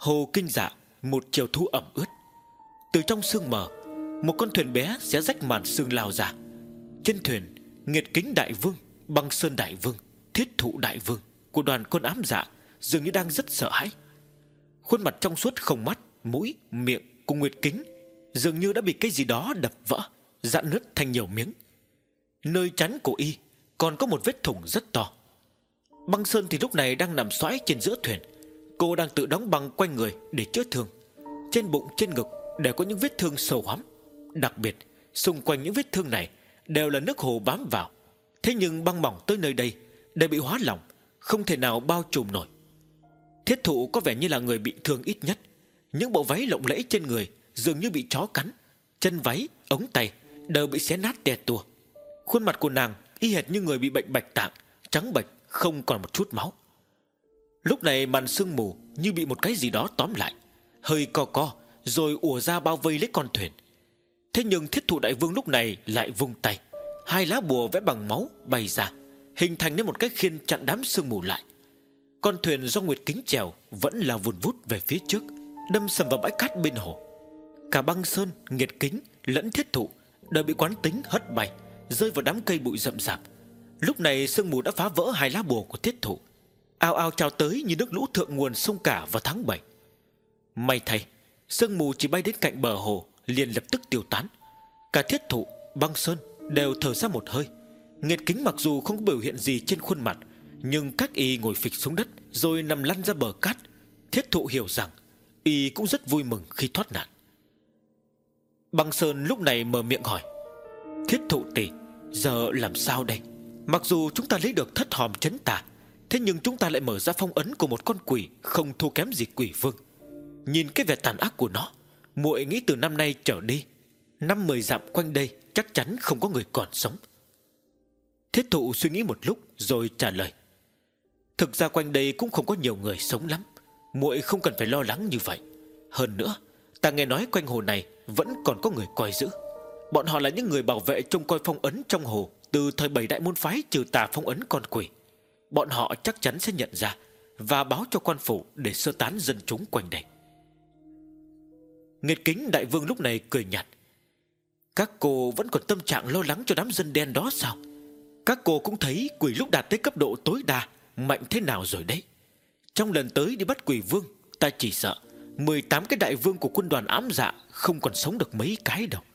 Hồ kinh dạ, một chiều thu ẩm ướt. Từ trong sương mờ, một con thuyền bé xé rách màn sương lao ra. Trên thuyền, Nghiệt Kính đại vương, Băng Sơn đại vương, Thiết Thụ đại vương của đoàn con ám dạ dường như đang rất sợ hãi. Khuôn mặt trong suốt không mắt, mũi, miệng của Nguyệt Kính dường như đã bị cái gì đó đập vỡ, rạn nứt thành nhiều miếng. Nơi trán của y còn có một vết thủng rất to. Băng Sơn thì lúc này đang nằm xoáy trên giữa thuyền. Cô đang tự đóng băng quanh người để chữa thương. Trên bụng, trên ngực đều có những vết thương sâu hoắm. Đặc biệt, xung quanh những vết thương này đều là nước hồ bám vào. Thế nhưng băng mỏng tới nơi đây đều bị hóa lỏng, không thể nào bao trùm nổi. Thiết Thụ có vẻ như là người bị thương ít nhất. Những bộ váy lộng lẫy trên người dường như bị chó cắn. Chân váy, ống tay đều bị xé nát tè tua. Khuôn mặt của nàng y hệt như người bị bệnh bạch tạng, trắng bệch, không còn một chút máu. Lúc này màn sương mù như bị một cái gì đó tóm lại, hơi co co rồi ùa ra bao vây lấy con thuyền. Thế nhưng Thiết Thụ đại vương lúc này lại vung tay, hai lá bùa vẽ bằng máu bay ra, hình thành nên một cái khiên chặn đám sương mù lại. Con thuyền do Nguyệt Kính chèo vẫn là vùn vút về phía trước, đâm sầm vào bãi cát bên hồ. Cả Băng Sơn, Nghiệt Kính lẫn Thiết Thụ đều bị quán tính hất bay, rơi vào đám cây bụi rậm rạp. Lúc này sương mù đã phá vỡ hai lá bùa của Thiết Thụ, ao ao trào tới như nước lũ thượng nguồn sông Cả vào tháng 7. May thay, sương mù chỉ bay đến cạnh bờ hồ liền lập tức tiêu tán. Cả Thiết Thụ, Băng Sơn đều thở ra một hơi. Nghiệt Kính mặc dù không có biểu hiện gì trên khuôn mặt, nhưng các y ngồi phịch xuống đất rồi nằm lăn ra bờ cát. Thiết Thụ hiểu rằng y cũng rất vui mừng khi thoát nạn. Băng Sơn lúc này mở miệng hỏi: Thiết Thụ tỷ, giờ làm sao đây? Mặc dù chúng ta lấy được thất hòm trấn tà, thế nhưng chúng ta lại mở ra phong ấn của một con quỷ không thua kém gì quỷ vương. Nhìn cái vẻ tàn ác của nó, muội nghĩ từ năm nay trở đi, 5-10 dặm quanh đây chắc chắn không có người còn sống. Thiết Thụ suy nghĩ một lúc rồi trả lời: Thực ra quanh đây cũng không có nhiều người sống lắm, muội không cần phải lo lắng như vậy. Hơn nữa, ta nghe nói quanh hồ này vẫn còn có người coi giữ. Bọn họ là những người bảo vệ trông coi phong ấn trong hồ từ thời 7 đại môn phái trừ tà phong ấn con quỷ. Bọn họ chắc chắn sẽ nhận ra và báo cho quan phủ để sơ tán dân chúng quanh đây. Nghiệt Kính đại vương lúc này cười nhạt: Các cô vẫn còn tâm trạng lo lắng cho đám dân đen đó sao? Các cô cũng thấy quỷ lúc đạt tới cấp độ tối đa mạnh thế nào rồi đấy. Trong lần tới đi bắt quỷ vương, ta chỉ sợ 18 cái đại vương của quân đoàn ám dạ không còn sống được mấy cái đâu.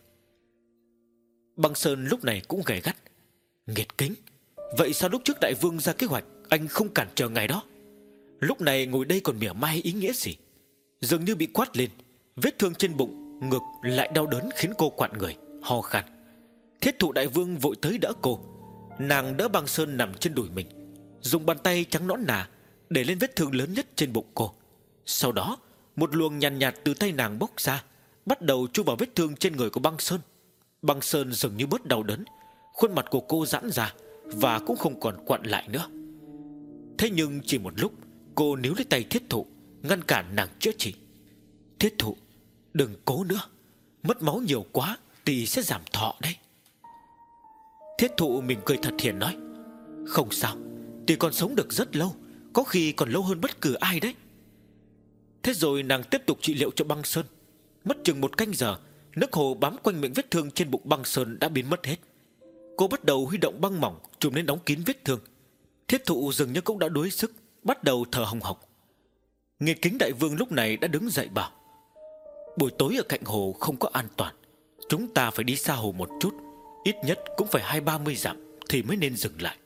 Băng Sơn lúc này cũng gay gắt: Nghiệt Kính, vậy sao lúc trước đại vương ra kế hoạch anh không cản trở ngày đó? Lúc này ngồi đây còn mỉa mai ý nghĩa gì? Dường như bị quát lên, vết thương trên bụng, ngực lại đau đớn khiến cô quặn người, ho khan. Thiết Thụ đại vương vội tới đỡ cô. Nàng đỡ Băng Sơn nằm trên đùi mình, dùng bàn tay trắng nõn nà để lên vết thương lớn nhất trên bụng cô. Sau đó một luồng nhàn nhạt từ tay nàng bốc ra, bắt đầu chui vào vết thương trên người của Băng Sơn. Băng Sơn dường như bớt đau đớn, khuôn mặt của cô giãn ra và cũng không còn quặn lại nữa. Thế nhưng chỉ một lúc, cô níu lấy tay Thiết Thụ, ngăn cản nàng chữa trị. Thiết Thụ, đừng cố nữa, mất máu nhiều quá thì sẽ giảm thọ đấy. Thiết Thụ mỉm cười thật hiền nói: Không sao, thì còn sống được rất lâu, có khi còn lâu hơn bất cứ ai đấy. Thế rồi nàng tiếp tục trị liệu cho Băng Sơn. Mất chừng 1 canh giờ, nước hồ bám quanh miệng vết thương trên bụng Băng Sơn đã biến mất hết. Cô bắt đầu huy động băng mỏng trùm lên đóng kín vết thương. Thiết Thụ dường như cũng đã đuối sức, bắt đầu thở hồng hộc. Nghiệt Kính đại vương lúc này đã đứng dậy bảo: Buổi tối ở cạnh hồ không có an toàn, chúng ta phải đi xa hồ một chút, ít nhất cũng phải 20-30 dặm thì mới nên dừng lại.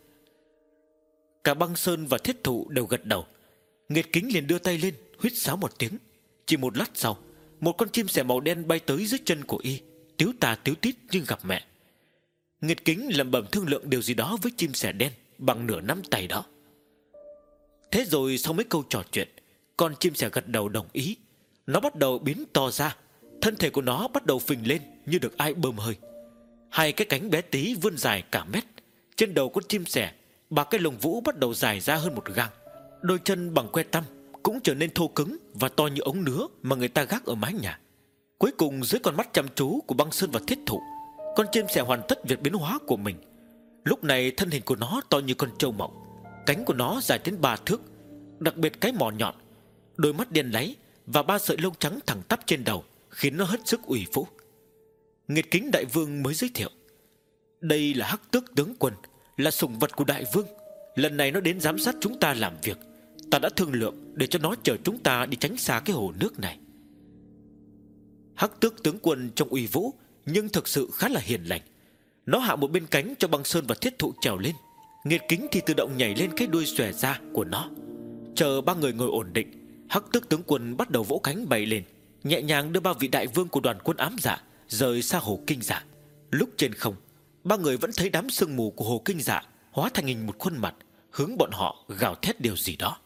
Cả Băng Sơn và Thiết Thụ đều gật đầu. Nghiệt Kính liền đưa tay lên huýt sáo một tiếng. Chỉ một lát sau, một con chim sẻ màu đen bay tới dưới chân của y, tíu tà tíu tít như gặp mẹ. Nghiệt Kính lẩm bẩm thương lượng điều gì đó với chim sẻ đen bằng nửa nắm tay đó. Thế rồi sau mấy câu trò chuyện, con chim sẻ gật đầu đồng ý. Nó bắt đầu biến to ra, thân thể của nó bắt đầu phình lên như được ai bơm hơi. 2 cái cánh bé tí vươn dài cả mét. Trên đầu con chim sẻ, 3 cái lông vũ bắt đầu dài ra hơn 1 gang. Đôi chân bằng que tăm cũng trở nên thô cứng và to như ống nứa mà người ta gác ở mái nhà. Cuối cùng dưới con mắt chăm chú của Băng Sơn và Thiết Thụ, con chim sẻ hoàn tất việc biến hóa của mình. Lúc này thân hình của nó to như con trâu mộng, cánh của nó dài đến 3 thước, đặc biệt cái mỏ nhọn, đôi mắt đen láy và 3 sợi lông trắng thẳng tắp trên đầu, khiến nó hết sức uy vũ. Nghiệt Kính đại vương mới giới thiệu: đây là Hắc Tước tướng quân, là sủng vật của đại vương. Lần này nó đến giám sát chúng ta làm việc. Ta đã thương lượng để cho nó chở chúng ta đi tránh xa cái hồ nước này. Hắc Tước tướng quân trông uy vũ, nhưng thực sự khá là hiền lành. Nó hạ một bên cánh cho Băng Sơn và Thiết Thụ trèo lên. Nghiệt Kính thì tự động nhảy lên cái đuôi xòe ra của nó. Chờ 3 người ngồi ổn định, Hắc Tước tướng quân bắt đầu vỗ cánh bay lên, nhẹ nhàng đưa 3 vị đại vương của đoàn quân ám dạ rời xa hồ Kinh Dạ. Lúc trên không, 3 người vẫn thấy đám sương mù của hồ Kinh Dạ hóa thành hình một khuôn mặt, hướng bọn họ gào thét điều gì đó.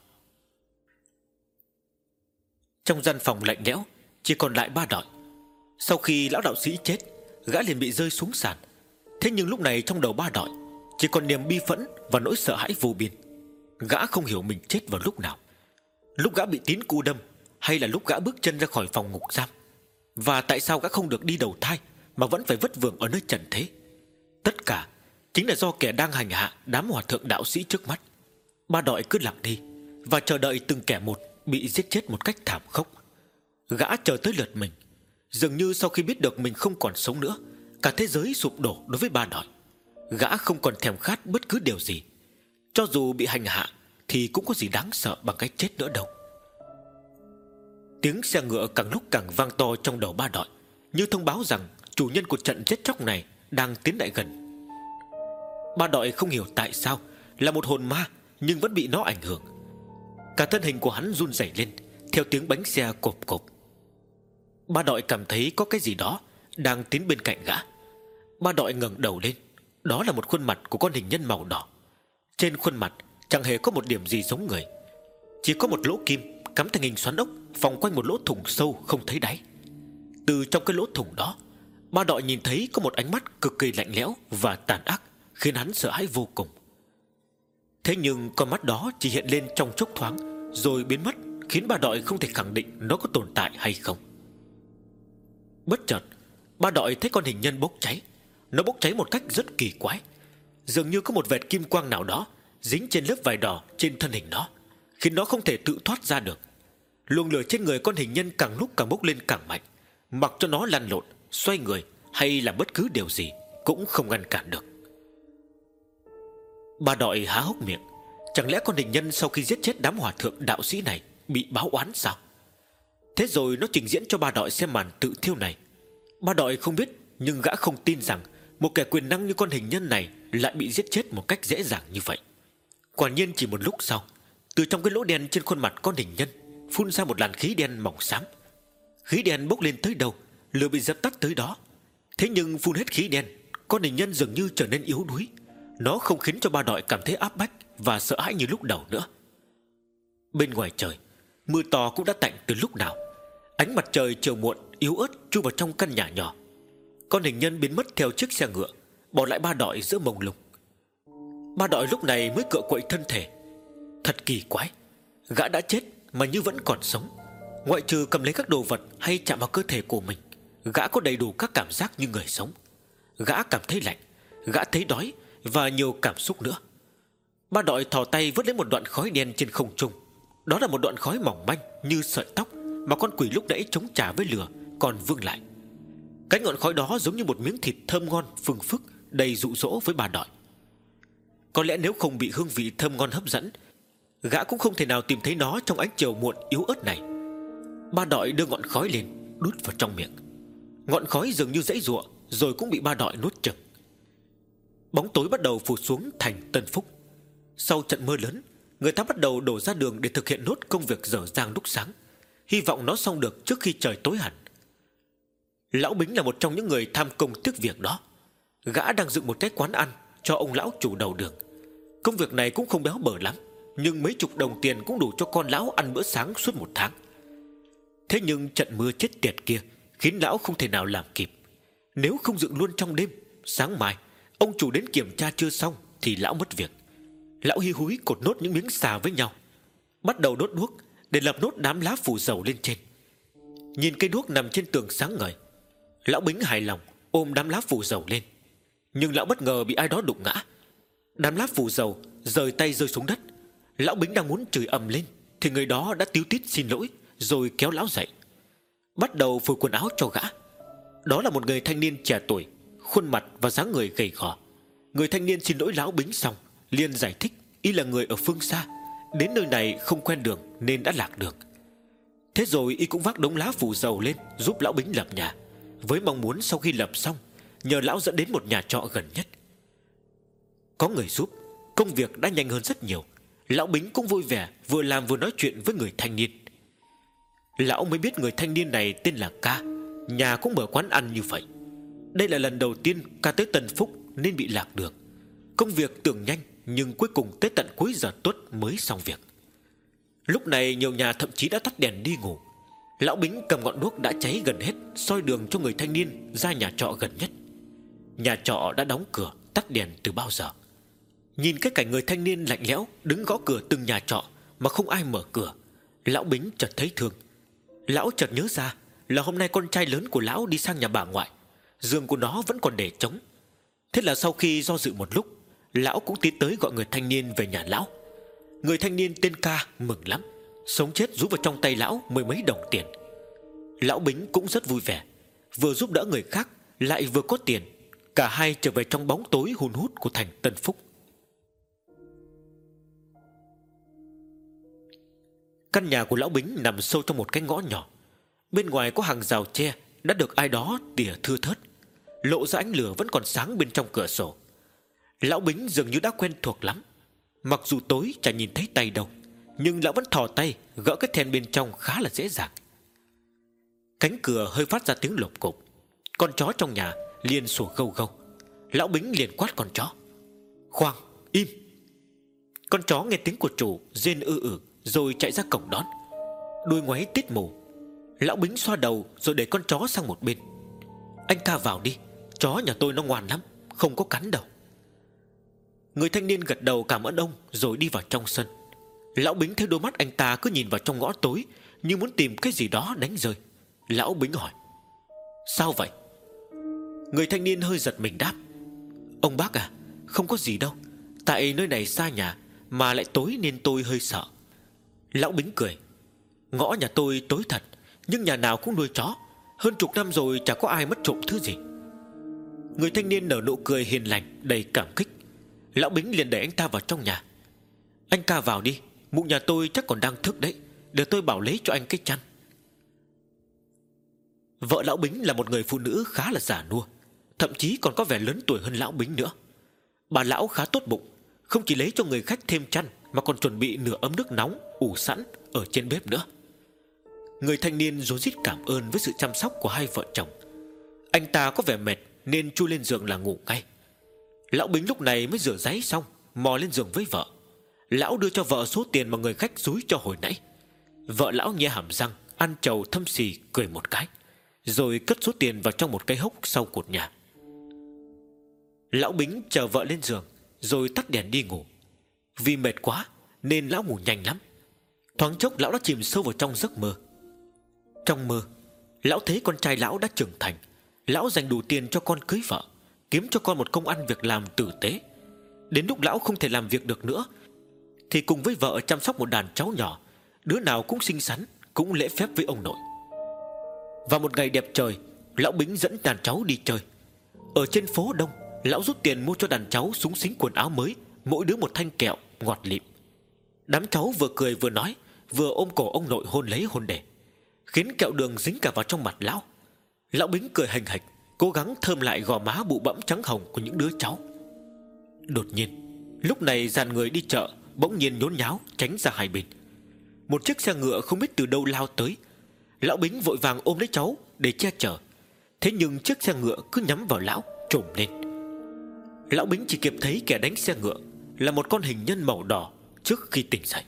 Trong gian phòng lạnh lẽo, chỉ còn lại Ba Đọi. Sau khi lão đạo sĩ chết, gã liền bị rơi xuống sàn. Thế nhưng lúc này trong đầu Ba Đọi chỉ còn niềm bi phẫn và nỗi sợ hãi vô biên. Gã không hiểu mình chết vào lúc nào. Lúc gã bị tín cu đâm, hay là lúc gã bước chân ra khỏi phòng ngục giam? Và tại sao gã không được đi đầu thai mà vẫn phải vất vưởng ở nơi trần thế? Tất cả chính là do kẻ đang hành hạ đám hòa thượng đạo sĩ trước mắt. Ba Đọi cứ lặng đi và chờ đợi từng kẻ một bị giết chết một cách thảm khốc. Gã chờ tới lượt mình. Dường như sau khi biết được mình không còn sống nữa, cả thế giới sụp đổ đối với Ba Đọi. Gã không còn thèm khát bất cứ điều gì. Cho dù bị hành hạ thì cũng có gì đáng sợ bằng cái chết nữa đâu. Tiếng xe ngựa càng lúc càng vang to trong đầu Ba Đọi, như thông báo rằng chủ nhân của trận chết chóc này đang tiến lại gần. Ba Đọi không hiểu tại sao, là một hồn ma nhưng vẫn bị nó ảnh hưởng. Cả thân hình của hắn run rẩy lên theo tiếng bánh xe cộp cộp. Ba Đọi cảm thấy có cái gì đó đang tiến bên cạnh gã. Ba Đọi ngẩng đầu lên. Đó là một khuôn mặt của con hình nhân màu đỏ. Trên khuôn mặt chẳng hề có một điểm gì giống người. Chỉ có một lỗ kim cắm thành hình xoắn ốc vòng quanh một lỗ thủng sâu không thấy đáy. Từ trong cái lỗ thủng đó, Ba Đọi nhìn thấy có một ánh mắt cực kỳ lạnh lẽo và tàn ác, khiến hắn sợ hãi vô cùng. Thế nhưng con mắt đó chỉ hiện lên trong chốc thoáng rồi biến mất, khiến Ba Đọi không thể khẳng định nó có tồn tại hay không. Bất chợt, Ba Đọi thấy con hình nhân bốc cháy. Nó bốc cháy một cách rất kỳ quái. Dường như có một vệt kim quang nào đó dính trên lớp vải đỏ trên thân hình nó, khiến nó không thể tự thoát ra được. Luồng lửa trên người con hình nhân càng lúc càng bốc lên càng mạnh. Mặc cho nó lăn lộn, xoay người hay làm bất cứ điều gì cũng không ngăn cản được. Ba Đọi há hốc miệng. Chẳng lẽ con hình nhân sau khi giết chết đám hòa thượng đạo sĩ này bị báo oán sao? Thế rồi nó trình diễn cho Ba Đọi xem màn tự thiêu này. Ba Đọi không biết, nhưng gã không tin rằng một kẻ quyền năng như con hình nhân này lại bị giết chết một cách dễ dàng như vậy. Quả nhiên chỉ một lúc sau, từ trong cái lỗ đen trên khuôn mặt con hình nhân phun ra một làn khí đen mỏng xám. Khí đen bốc lên tới đâu, lửa bị dập tắt tới đó. Thế nhưng phun hết khí đen, con hình nhân dường như trở nên yếu đuối. Nó không khiến cho Ba Đọi cảm thấy áp bách và sợ hãi như lúc đầu nữa. Bên ngoài trời, mưa to cũng đã tạnh từ lúc nào. Ánh mặt trời chiều muộn yếu ớt chui vào trong căn nhà nhỏ. Con hình nhân biến mất theo chiếc xe ngựa, bỏ lại Ba Đọi giữa mông lung. Ba Đọi lúc này mới cựa quậy thân thể. Thật kỳ quái, gã đã chết mà như vẫn còn sống. Ngoại trừ cầm lấy các đồ vật hay chạm vào cơ thể của mình, gã có đầy đủ các cảm giác như người sống. Gã cảm thấy lạnh, gã thấy đói và nhiều cảm xúc nữa. Ba Đọi thò tay vớt lấy một đoạn khói đen trên không trung. Đó là một đoạn khói mỏng manh như sợi tóc mà con quỷ lúc nãy chống trả với lửa còn vương lại. Cái ngọn khói đó giống như một miếng thịt thơm ngon phừng phức, đầy dụ dỗ với Ba Đọi. Có lẽ nếu không bị hương vị thơm ngon hấp dẫn, gã cũng không thể nào tìm thấy nó trong ánh chiều muộn yếu ớt này. Ba Đọi đưa ngọn khói lên, đút vào trong miệng. Ngọn khói dường như giãy giụa, rồi cũng bị Ba Đọi nuốt chửng. Bóng tối bắt đầu phủ xuống thành Tân Phúc. Sau trận mưa lớn, người ta bắt đầu đổ ra đường để thực hiện nốt công việc dở dang lúc sáng, hy vọng nó xong được trước khi trời tối hẳn. Lão Bính là một trong những người tham công tiếc việc đó. Gã đang dựng một cái quán ăn cho ông lão chủ đầu đường. Công việc này cũng không béo bở lắm, nhưng mấy chục đồng tiền cũng đủ cho con lão ăn bữa sáng suốt một tháng. Thế nhưng trận mưa chết tiệt kia khiến lão không thể nào làm kịp. Nếu không dựng luôn trong đêm, sáng mai ông chủ đến kiểm tra chưa xong thì lão mất việc. Lão hí húi cột nốt những miếng xà với nhau, bắt đầu đốt đuốc để lập nốt đám lá phủ dầu lên trên. Nhìn cây đuốc nằm trên tường sáng ngời, lão Bính hài lòng ôm đám lá phủ dầu lên. Nhưng lão bất ngờ bị ai đó đụng ngã. Đám lá phủ dầu rời tay rơi xuống đất. Lão Bính đang muốn chửi ầm lên thì người đó đã tíu tít xin lỗi rồi kéo lão dậy, bắt đầu phủi quần áo cho gã. Đó là một người thanh niên trẻ tuổi, khuôn mặt và dáng người gầy gò. Người thanh niên xin lỗi Lão Bính xong liền giải thích y là người ở phương xa, đến nơi này không quen đường nên đã lạc đường. Thế rồi y cũng vác đống lá phủ dầu lên giúp Lão Bính lập nhà, với mong muốn sau khi lập xong nhờ lão dẫn đến một nhà trọ gần nhất. Có người giúp, công việc đã nhanh hơn rất nhiều. Lão Bính cũng vui vẻ, vừa làm vừa nói chuyện với người thanh niên. Lão mới biết người thanh niên này tên là Ca, nhà cũng mở quán ăn như vậy. Đây là lần đầu tiên Ca tới Tân Phúc nên bị lạc đường. Công việc tưởng nhanh, nhưng cuối cùng tới tận cuối giờ tuất mới xong việc. Lúc này nhiều nhà thậm chí đã tắt đèn đi ngủ. Lão Bính cầm ngọn đuốc đã cháy gần hết, soi đường cho người thanh niên ra nhà trọ gần nhất. Nhà trọ đã đóng cửa, tắt đèn từ bao giờ. Nhìn cái cảnh người thanh niên lạnh lẽo đứng gõ cửa từng nhà trọ mà không ai mở cửa, Lão Bính chợt thấy thương. Lão chợt nhớ ra là hôm nay con trai lớn của lão đi sang nhà bà ngoại, giường của nó vẫn còn để trống. Thế là sau khi do dự một lúc, lão cũng tiến tới gọi người thanh niên về nhà lão. Người thanh niên tên Ca mừng lắm, sống chết rút vào trong tay lão mười mấy đồng tiền. Lão Bính cũng rất vui vẻ, vừa giúp đỡ người khác lại vừa có tiền. Cả hai trở về trong bóng tối hun hút của thành Tân Phúc. Căn nhà của Lão Bính nằm sâu trong một cái ngõ nhỏ. Bên ngoài có hàng rào tre đã được ai đó tỉa thưa thớt, lộ ra ánh lửa vẫn còn sáng bên trong cửa sổ. Lão Bính dường như đã quen thuộc lắm. Mặc dù tối chả nhìn thấy tay đâu, nhưng lão vẫn thò tay gỡ cái then bên trong khá là dễ dàng. Cánh cửa hơi phát ra tiếng lộp cộp. Con chó trong nhà liền sủa gâu gâu. Lão Bính liền quát con chó: "Khoan, im!" Con chó nghe tiếng của chủ rên rồi chạy ra cổng đón, đuôi ngoáy tít mù. Lão Bính xoa đầu rồi để con chó sang một bên. "Anh Ca vào đi, chó nhà tôi nó ngoan lắm, không có cắn đâu." Người thanh niên gật đầu cảm ơn ông rồi đi vào trong sân. Lão Bính thấy đôi mắt anh ta cứ nhìn vào trong ngõ tối như muốn tìm cái gì đó đánh rơi. Lão Bính hỏi: "Sao vậy?" Người thanh niên hơi giật mình đáp: "Ông bác à, không có gì đâu. Tại nơi này xa nhà mà lại tối nên tôi hơi sợ." Lão Bính cười: "Ngõ nhà tôi tối thật, nhưng nhà nào cũng nuôi chó. Hơn chục năm rồi chả có ai mất trộm thứ gì." Người thanh niên nở nụ cười hiền lành đầy cảm kích. Lão Bính liền đẩy anh ta vào trong nhà. "Anh Ca vào đi, mụ nhà tôi chắc còn đang thức đấy, để tôi bảo lấy cho anh cái chăn." Vợ Lão Bính là một người phụ nữ khá là già nua, thậm chí còn có vẻ lớn tuổi hơn Lão Bính nữa. Bà lão khá tốt bụng, không chỉ lấy cho người khách thêm chăn mà còn chuẩn bị nửa ấm nước nóng ủ sẵn ở trên bếp nữa. Người thanh niên rối rít cảm ơn với sự chăm sóc của hai vợ chồng. Anh ta có vẻ mệt nên chui lên giường là ngủ ngay. Lão Bính lúc này mới rửa ráy xong, mò lên giường với vợ. Lão đưa cho vợ số tiền mà người khách dúi cho hồi nãy. Vợ lão nhe hàm răng, ăn trầu thâm xì cười một cái, rồi cất số tiền vào trong một cái hốc sau cột nhà. Lão Bính chờ vợ lên giường rồi tắt đèn đi ngủ. Vì mệt quá nên lão ngủ nhanh lắm. Thoáng chốc lão đã chìm sâu vào trong giấc mơ. Trong mơ, lão thấy con trai lão đã trưởng thành. Lão dành đủ tiền cho con cưới vợ, kiếm cho con một công ăn việc làm tử tế. Đến lúc lão không thể làm việc được nữa thì cùng với vợ chăm sóc một đàn cháu nhỏ, đứa nào cũng xinh xắn, cũng lễ phép với ông nội. Vào một ngày đẹp trời, Lão Bính dẫn đàn cháu đi chơi. Ở trên phố đông, lão rút tiền mua cho đàn cháu xúng xính quần áo mới, mỗi đứa một thanh kẹo ngọt lịm. Đám cháu vừa cười vừa nói, vừa ôm cổ ông nội hôn lấy hôn để, khiến kẹo đường dính cả vào trong mặt lão. Lão Bính cười hành hạch, cố gắng thơm lại gò má bụ bẫm trắng hồng của những đứa cháu. Đột nhiên, lúc này dàn người đi chợ bỗng nhiên nhốn nháo tránh ra hai bên. Một chiếc xe ngựa không biết từ đâu lao tới. Lão Bính vội vàng ôm lấy cháu để che chở. Thế nhưng chiếc xe ngựa cứ nhắm vào lão, trồm lên. Lão Bính chỉ kịp thấy kẻ đánh xe ngựa là một con hình nhân màu đỏ trước khi tỉnh dậy.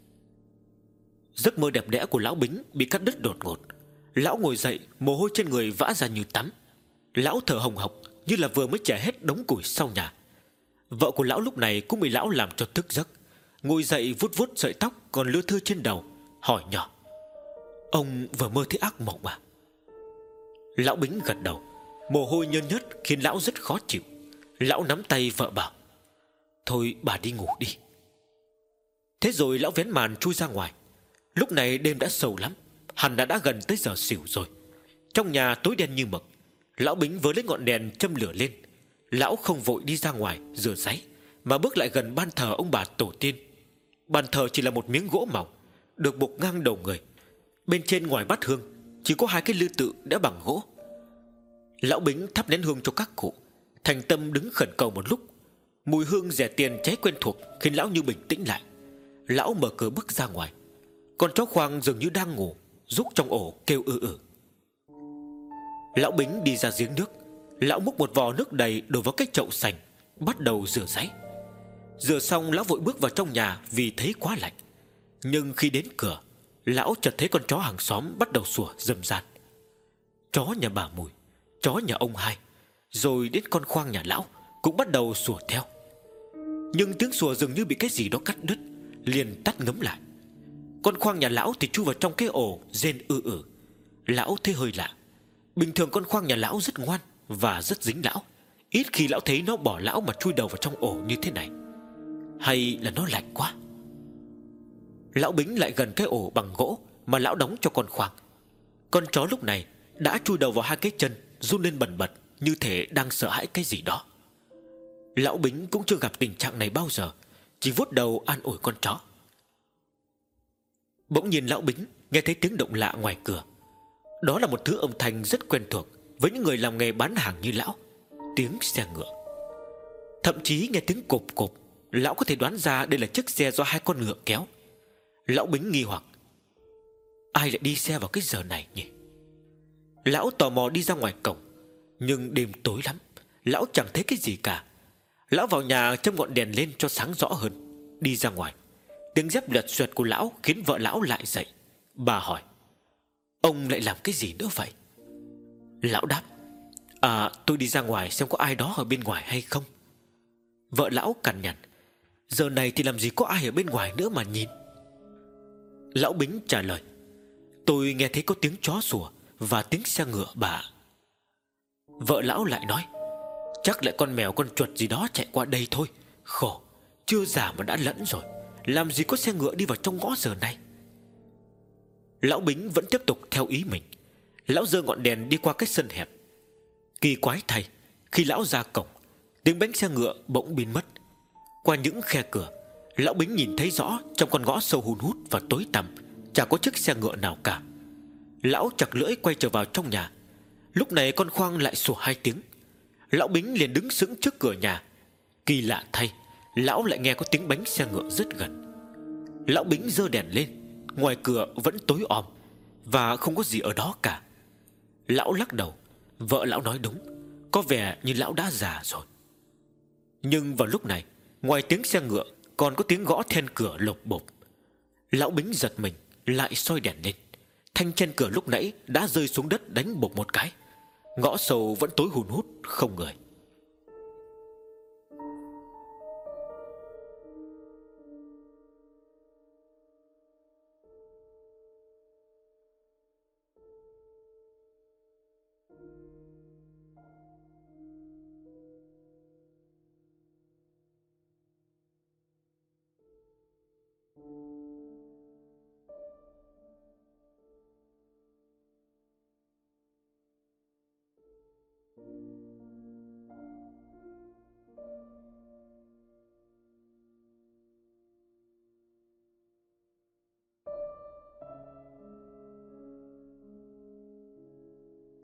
Giấc mơ đẹp đẽ của Lão Bính bị cắt đứt đột ngột. Lão ngồi dậy, mồ hôi trên người vã ra như tắm. Lão thở hồng hộc như là vừa mới chẻ hết đống củi sau nhà. Vợ của lão lúc này cũng bị lão làm cho thức giấc, ngồi dậy vuốt vuốt sợi tóc còn lưa thưa trên đầu, hỏi nhỏ: "Ông vừa mơ thấy ác mộng à?" Lão Bính gật đầu. Mồ hôi nhơn nhớt khiến lão rất khó chịu. Lão nắm tay vợ bảo: "Thôi bà đi ngủ đi." Thế rồi lão vén màn chui ra ngoài. Lúc này đêm đã sâu lắm, Hẳn đã gần tới giờ xỉu rồi. Trong nhà tối đen như mực. Lão Bính vừa lấy ngọn đèn châm lửa lên. Lão không vội đi ra ngoài rửa ráy, mà bước lại gần ban thờ ông bà tổ tiên. Bàn thờ chỉ là một miếng gỗ mỏng, được buộc ngang đầu người. Bên trên ngoài bát hương chỉ có 2 cái lư tự đã bằng gỗ. Lão Bính thắp nén hương cho các cụ, thành tâm đứng khẩn cầu một lúc. Mùi hương rẻ tiền cháy quen thuộc khiến lão như bình tĩnh lại. Lão mở cửa bước ra ngoài. Con chó Khoang dường như đang ngủ, rúc trong ổ kêu ư ử. Lão Bính đi ra giếng nước. Lão múc một vò nước đầy đổ vào cái chậu sành, bắt đầu rửa ráy. Rửa xong lão vội bước vào trong nhà vì thấy quá lạnh. Nhưng khi đến cửa, lão chợt thấy con chó hàng xóm bắt đầu sủa râm ran. Chó nhà bà Mùi, chó nhà ông Hai, rồi đến con Khoang nhà lão cũng bắt đầu sủa theo. Nhưng tiếng sủa dường như bị cái gì đó cắt đứt, liền tắt ngấm lại. Con Khoang nhà lão thì chui vào trong cái ổ rên ư ử. Lão thấy hơi lạ. Bình thường con Khoang nhà lão rất ngoan và rất dính lão. Ít khi lão thấy nó bỏ lão mà chui đầu vào trong ổ như thế này. Hay là nó lạnh quá? Lão Bính lại gần cái ổ bằng gỗ mà lão đóng cho con Khoang. Con chó lúc này đã chui đầu vào 2 cái chân, run lên bần bật, như thể đang sợ hãi cái gì đó. Lão Bính cũng chưa gặp tình trạng này bao giờ, chỉ vuốt đầu an ủi con chó. Bỗng nhiên lão Bính nghe thấy tiếng động lạ ngoài cửa. Đó là một thứ âm thanh rất quen thuộc với những người làm nghề bán hàng như lão. Tiếng xe ngựa. Thậm chí nghe tiếng cộp cộp, lão có thể đoán ra đây là chiếc xe do 2 con ngựa kéo. Lão Bính nghi hoặc, ai lại đi xe vào cái giờ này nhỉ? Lão tò mò đi ra ngoài cổng. Nhưng đêm tối lắm, lão chẳng thấy cái gì cả. Lão vào nhà châm ngọn đèn lên cho sáng rõ hơn, đi ra ngoài. Tiếng dép lật xoẹt của lão khiến vợ lão lại dậy. Bà hỏi, ông lại làm cái gì nữa vậy? Lão đáp, tôi đi ra ngoài xem có ai đó ở bên ngoài hay không. Vợ lão cằn nhằn, giờ này thì làm gì có ai ở bên ngoài nữa mà nhìn. Lão Bính trả lời, tôi nghe thấy có tiếng chó sủa và tiếng xe ngựa bà. Vợ lão lại nói, chắc lại con mèo con chuột gì đó chạy qua đây thôi. Khổ, chưa già mà đã lẫn rồi, làm gì có xe ngựa đi vào trong ngõ giờ này. Lão Bính vẫn tiếp tục theo ý mình. Lão giơ ngọn đèn đi qua cái sân hẹp. Kỳ quái thay, khi lão ra cổng, tiếng bánh xe ngựa bỗng biến mất. Qua những khe cửa, lão Bính nhìn thấy rõ trong con ngõ sâu hun hút và tối tăm chả có chiếc xe ngựa nào cả. Lão chặt lưỡi quay trở vào trong nhà. Lúc này con Khoang lại sủa 2 tiếng. Lão Bính liền đứng sững trước cửa nhà. Kỳ lạ thay, lão lại nghe có tiếng bánh xe ngựa rất gần. Lão Bính giơ đèn lên. Ngoài cửa vẫn tối om và không có gì ở đó cả. Lão lắc đầu. Vợ lão nói đúng, có vẻ như lão đã già rồi. Nhưng vào lúc này, ngoài tiếng xe ngựa còn có tiếng gõ then cửa lộc bộp. Lão Bính giật mình, lại soi đèn lên. Thanh trên cửa lúc nãy đã rơi xuống đất đánh bộp một cái. Ngõ sâu vẫn tối hun hút không người.